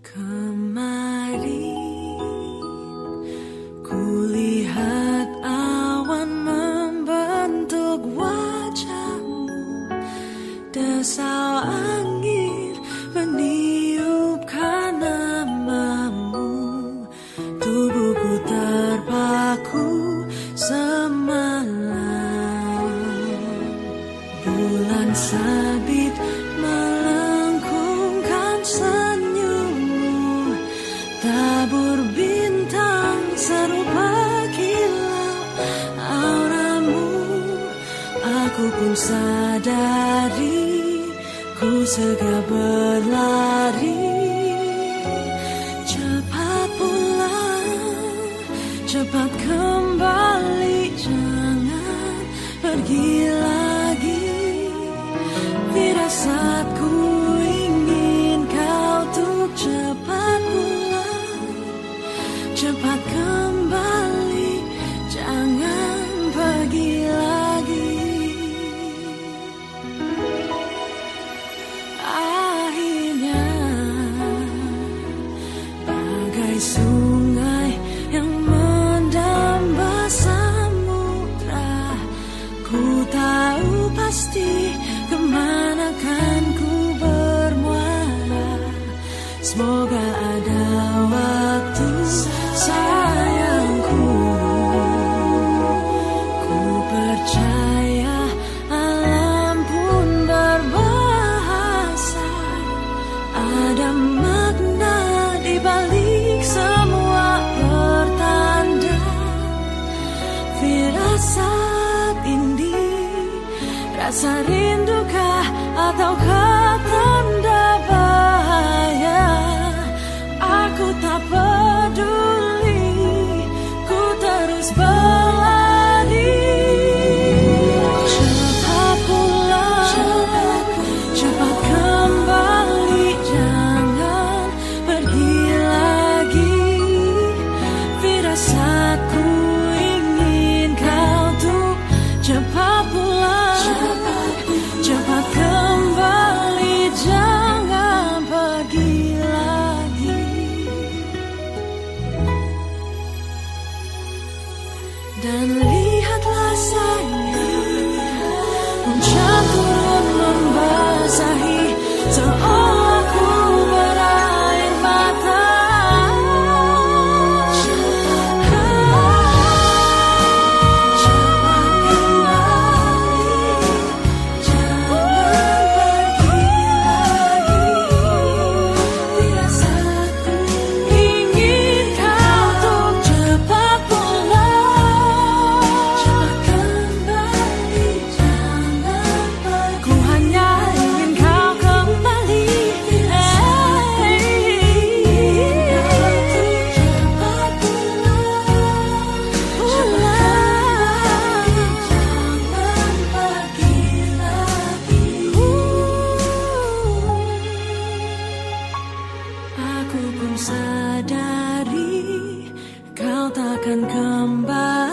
Kemarin kulihat awan membentuk wajahmu, desau angin meniupkan namamu, tubuhku terpaku semalam. Bulan sabit melengkungkan senyummu, tabur bintang serupa kilau auramu. Aku pun sadari, ku segera berlari. Cepat pulang, cepat kembali, jangan pergi lagi. Firasatku ingin kau tuh cepat pulang, cepat kembali, jangan pergi lagi. Akhirnya bagai sungai yang mendamba samudra, ku tahu pasti kemana kan ku bermuara. Semoga ada waktu sayangku, ku percaya alam pun berbahasa. Ada makna di balik semua pertanda. Firasat ini, rasa rindukah ataukah tanda bahaya? Aku tak peduli, ku terus berlari. Cepat pulang, cepat kembali, jangan pergi lagi. Firasatku ingin kau tuh cepat pulang, cepat kembali, jangan pergi lagi. Dan lihatlah sayang, hujan turun membasahi seolah ku berair mata. Aku pun sadari kau takkan kembali.